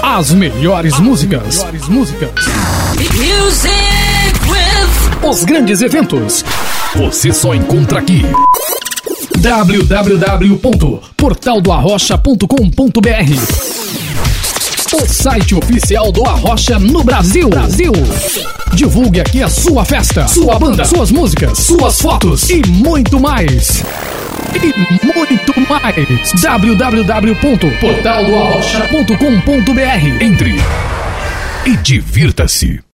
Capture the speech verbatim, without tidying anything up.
As melhores músicas. Melhores músicas. Os grandes eventos. Você só encontra aqui. w w w ponto portal do arrocha ponto com ponto b r, o site oficial do Arrocha no Brasil. Brasil. Divulgue aqui a sua festa, sua banda, suas músicas, suas fotos e muito mais. E muito mais. w w w ponto portal do arrocha ponto com ponto b r. Entre e divirta-se.